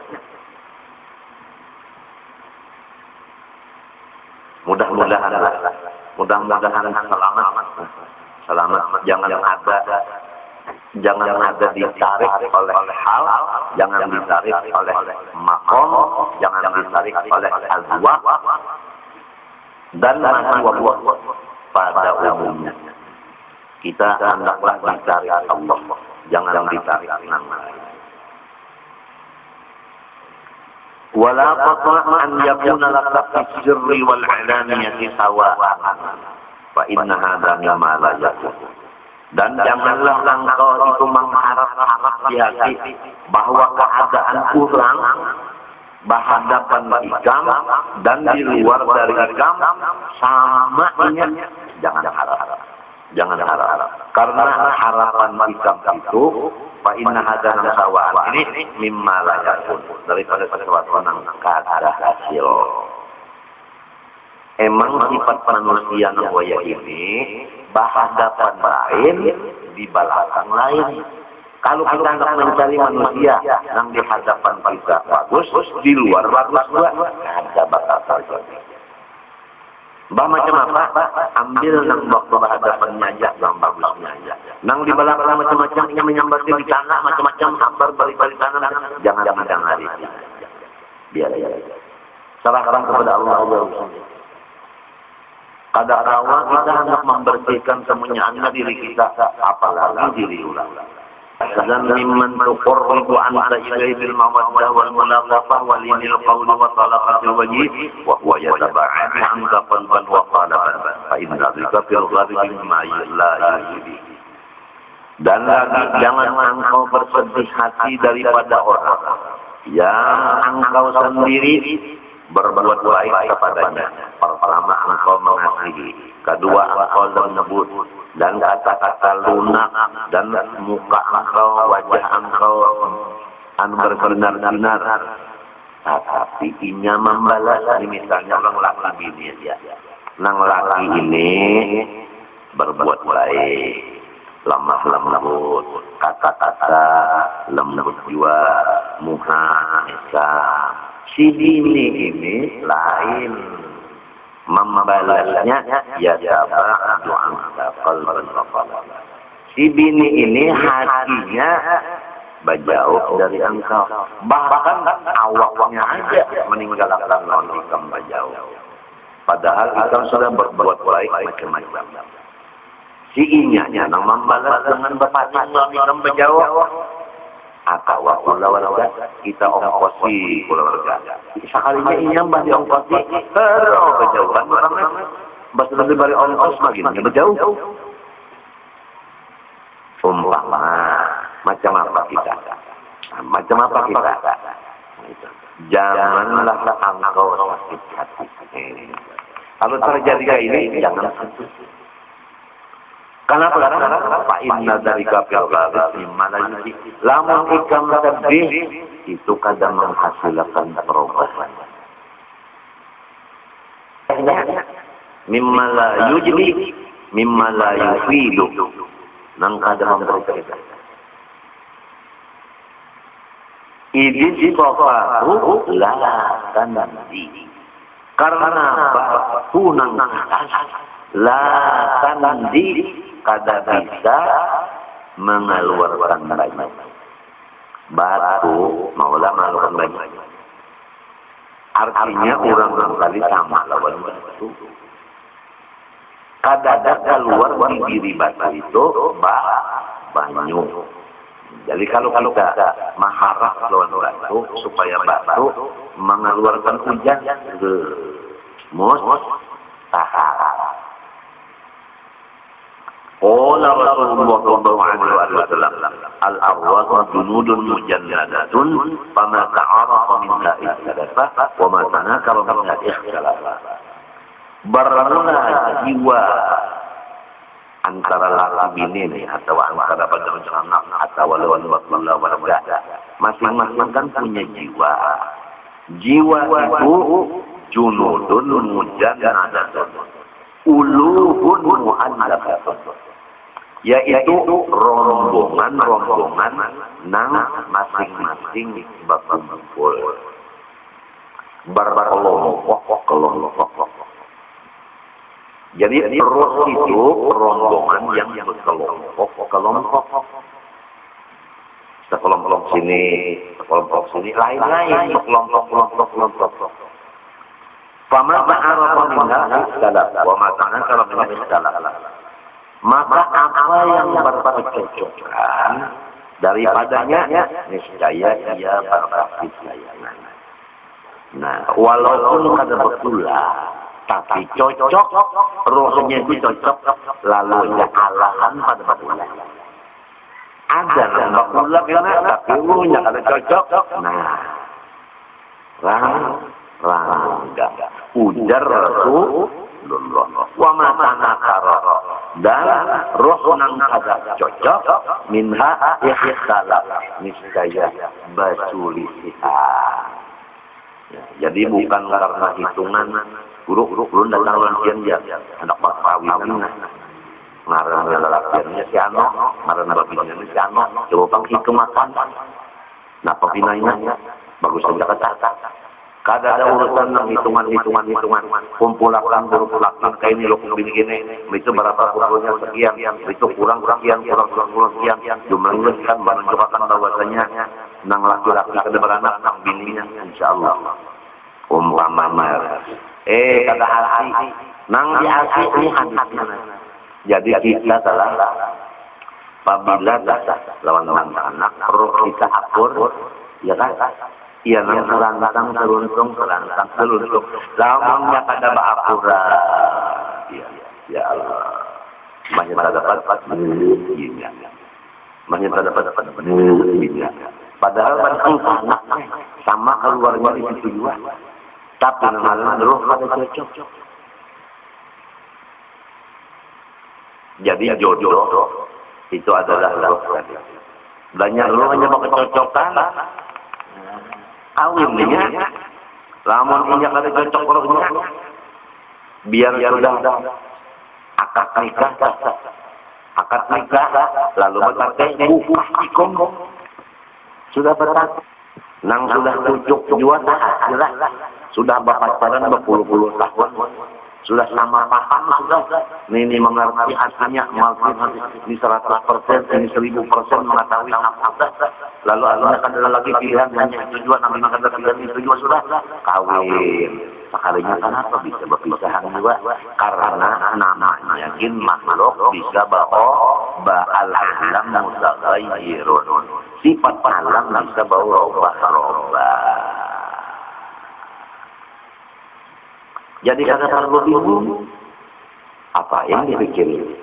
Mudah-mudahan mudah-mudahan selamat selamat jangan ada jangan ada ditarik oleh hal, jangan ditarik oleh makom, jangan ditarik oleh azwa dan manuwa pada umumnya. Kita hendaklah ditarik Allah, jangan ditarik nama. Wala qata' an yakuna laka fi sirri wal 'alaniyati sawa'an. Fa inna hadza mimma la yakun. Dan janganlah engkau itu mengharap-harap di hati bahwa keadaan kurang berhadapan ikam dan di luar dari ikam sama ingat. Jangan harap. Jangan harap. Karena harapan ikam itu fa inna hadzal sawa'an ini mimma la yakun, daripada sesuatu yang kada hasil. Emang sifat manusia waya ini berhadapan lain di belakang lain. Kalau kita hendak mencari manusia yang di hadapan kita bagus, di luar bagus juga, ada bakal terjadi. Bah macam apa? Ambil nang waktu berhadapannya aja, yang bagusnya aja. Nang di belakang macam-macamnya menyambati di tanah, macam-macam kabar balik-balik tanah, jangan jangan hari. Biar ya. Serahkan kepada Allah Allah. Kadang-kala kita hendak membersihkan kemunyaannya diri kita, apalagi diri orang. Dan mimman tuqarribu anta ilaihi bil mawaddah wal mulaqafah wal linil qawl wa talaqatil wajhi wa huwa yataba'u anka qalban wa qalaban fa inna dzalika fil ghalibi ma la yujidi. Dan lagi jangan engkau bersedih hati daripada orang yang engkau sendiri berbuat baik kepadanya. Pertama engkau mengasihi, kedua engkau lembut dan kata-kata lunak dan muka engkau, wajah engkau anu bersinar-sinar. Tetapi inya membalas, misalnya orang laki bini dia, nang laki ini berbuat baik, lemah lembut, kata-kata lembut jiwa, muha, esa. Si bini ini lain membalasnya ya taba'adu anka qalban wa qalban. Si bini ini hatinya berjauh dari engkau, bahkan awaknya aja meninggalkan non ikam berjauh, padahal ikam sudah berbuat baik macam-macam. Si inyanya nang membalas dengan berpaling non ikam berjauh, atau keluarga kita ongkosi keluarga. Sekalinya inyam bah diongkosi, terus kejauhan orang bas lebih dari ongkos makin berjauh. Umpama macam apa kita? Macam apa kita? Janganlah engkau sakit hati. Kalau terjadi kayak ini, jangan sakit. Kenapa? Karena Pak Inna dari kapil garis dimana ini lamun ikam sedih itu kadang menghasilkan perubahan. Mimma la yujdi, mimma la yufidu. nang kada memberi cerita. Idin kofaru la tanzi. Karena batu nang atas la tanzi kada bisa mengeluarkan banyak. Batu maulah mengeluarkan banyak. Artinya orang kali sama lawan batu. Kada keluar di diri batu itu banyu. Jadi kalau kita maharap lawan batu supaya batu mengeluarkan hujan, mus tahara. Qala Rasulullah sallallahu alaihi wasallam, al-arwah junudun mujannadatun, fama ta'arafa minha ikhtalafa, wa ma tanakara minha ikhtalafa. Bermula jiwa antara laki bini atau antara pasangan anak atau lawan wakillah warga, masing-masing kan punya jiwa. Jiwa itu junudun mujannadatun, uluhun mu'annabatun, yaitu rombongan-rombongan nang masing-masing berkumpul berkelompok-kelompok. Jadi roh itu rombongan yang berkelompok-kelompok. Sekelompok sini, sekelompok sini, lain-lain kelompok-kelompok-kelompok. Fama ta'arafa minha ikhtalafa wa ma tanakara minha ikhtalafa. Maka apa yang berpercocokkan daripadanya niscaya ia berpercocokkan. Nah, walaupun kada betulah, tapi cocok, rohnya itu cocok, lalu ya alahan pada betulah. Ada yang betulah kena, tapi rohnya kada cocok. Nah, rang, rangga, ujar Rasulullah. Wa ma tanakara, dan roh nang kada cocok minha ikhtalaf niscaya basulisihan. Jadi bukan karena hitungan buruk-buruk belum datang lantian ya anak pawinan ngaran lelakiannya si ano ngaran babinnya si ano coba pang hikmatan nah papinainya bagus saja kata. Kada ada urusan ng hitungan-hitungan hitungan kumpulakan kumpulakan kayak ini lo begini itu berapa kurangnya sekian itu kurang sekian kurang kurang kurang sekian jumlahnya kan menunjukkan bahwasanya nang laki-laki kada beranak nang bininya insyaallah umpamanya eh kada hati nang di hati ini hadisnya jadi kita salah apabila lawan lawan anak perlu kita akur ya kan. Iya, nang serantang seruntung serantang seruntung. Lamangnya kada baapura. Iya, ya Allah. Banyak tak dapat begini. Banyak tak dapat dapat begini. Padahal bantang anak sama keluarga di situ juga. Tapi nang roh kada cocok. Jadi jodoh itu adalah roh. Banyak roh hanya mau kecocokan. Awalnya, lamun punya kada cocok rohnya, biar sudah akad nikah, akad nikah, lalu berkata buka ikom, sudah berat, nang sudah tujuh jua tak jelas, sudah berpacaran berpuluh-puluh tahun, sudah sama paham sudah, ini mengerti artinya, mengerti ini seratus persen, ini seribu persen mengetahui apa. Lalu Allah akan ada lagi pilihan hanya itu juga, nabi akan ada pilihan itu juga sudah kawin. Sekalinya kenapa bisa berpisahan juga? Karena namanya jin makhluk bisa bawa ba'al alam mutaghayyirun. Sifat alam bisa bawa robah-robah. Jadi kata perlu bingung, apa yang dipikirin?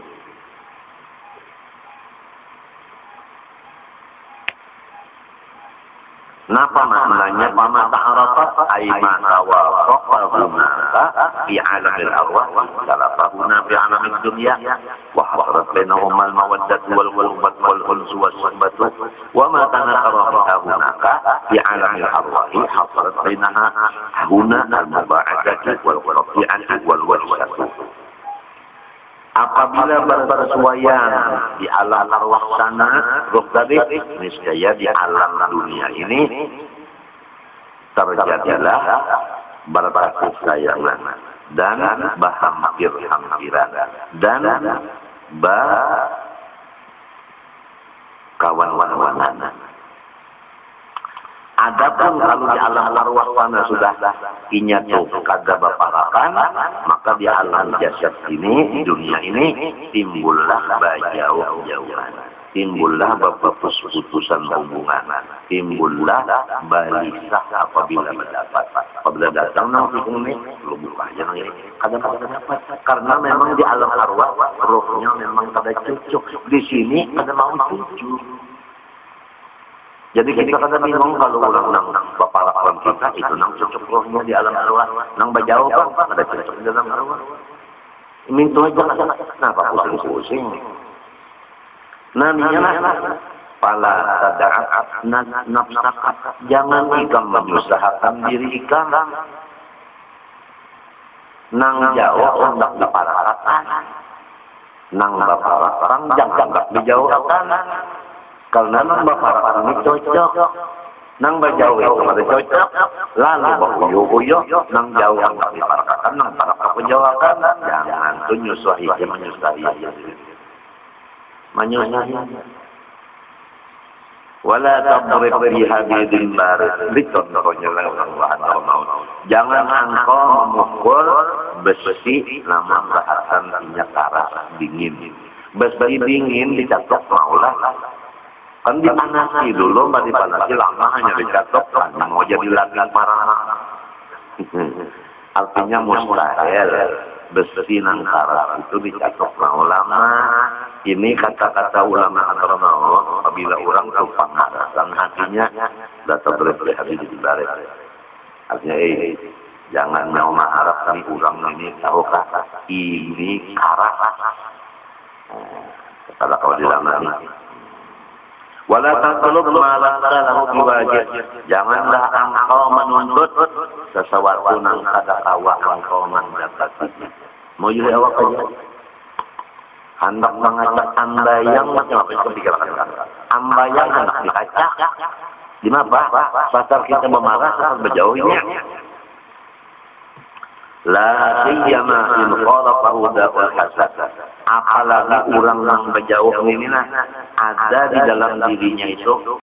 Napa maknanya pama ta'arafat ay ma tawafaqahunaka fi alamil arwah wa talafahuna fi alamil dunya wa hasarat bainahum al mawaddat wal qurbat wal unsu was suhbatu wa ma tanaqarafahunaka fi alamil arwah hasarat bainaha huna al muba'adati wal qati'ati wal wasatu. apabila berpersuaian di alam arwah sana, roh tadi, niscaya di alam dunia ini terjadilah berkasih sayangan dan bahampir-hampiran dan ba kawan-kawanan. Adapun kalau di alam arwah sana sudah inyatu kada baparakan, maka di alam jasad ini, di dunia ini, timbullah bajauh-jauhan, timbullah berputus-putusan hubungan, timbullah balisah apabila mendapat. Apabila datang nanti ini, lu buka aja nanti, kada dapat. Karena memang di alam arwah, rohnya memang kada cocok. Di sini kada mau cocok. Jadi kita kada bingung kalau orang nang baparakan kita itu nang cocok rohnya di alam arwah, nang bajauh kan kada cocok di dalam arwah. Mintu aja lah, kenapa pusing-pusing? Namanya lah, pala tada'at nafsaka, jangan ikam menyusahkan diri ikam. Nang jauh hendak diparakan, nang baparakan jangan dijauhkan. Karena nang baparakan ini cocok, nang bajauh itu ada cocok, lalu bahuyo-huyo, nang jauh hendak diparakan, nang parakan penjauhkan, jangan tu nyusahi, menyusahi. Menyusahi. Wala tabrib biha bidin barid. Dicontohnya Allah Subhanahu. Jangan engkau memukul besi nama bahasan minyak karas dingin. Besi dingin dicatok maulah. Kan dipanasi dulu, mbak dipanasi lama hanya dicatok kan mau jadi lagi parah. Artinya mustahil besi nang karas itu dicatok lama. Ini kata-kata ulama agama, apabila orang tahu pengarasan hatinya, datang berarti hati dibalik. Artinya, eh, jangan mau mengharap nih orang ini tahukah ini karas. Kata kau di dalam ini. Wala tatlub ma la lahu biwajib. Janganlah engkau menuntut sesuatu nang kada kawa engkau mendapati. Mau jadi awak aja. Hendak mengacak ambayang macam apa itu pikiran. Ambayang hendak dikacak. Di mana? Pasal kita memarah, pasal berjauhnya. La siyama in qalafahu da'ul hasad. Apalagi orang yang berjauh ini ada di dalam dirinya itu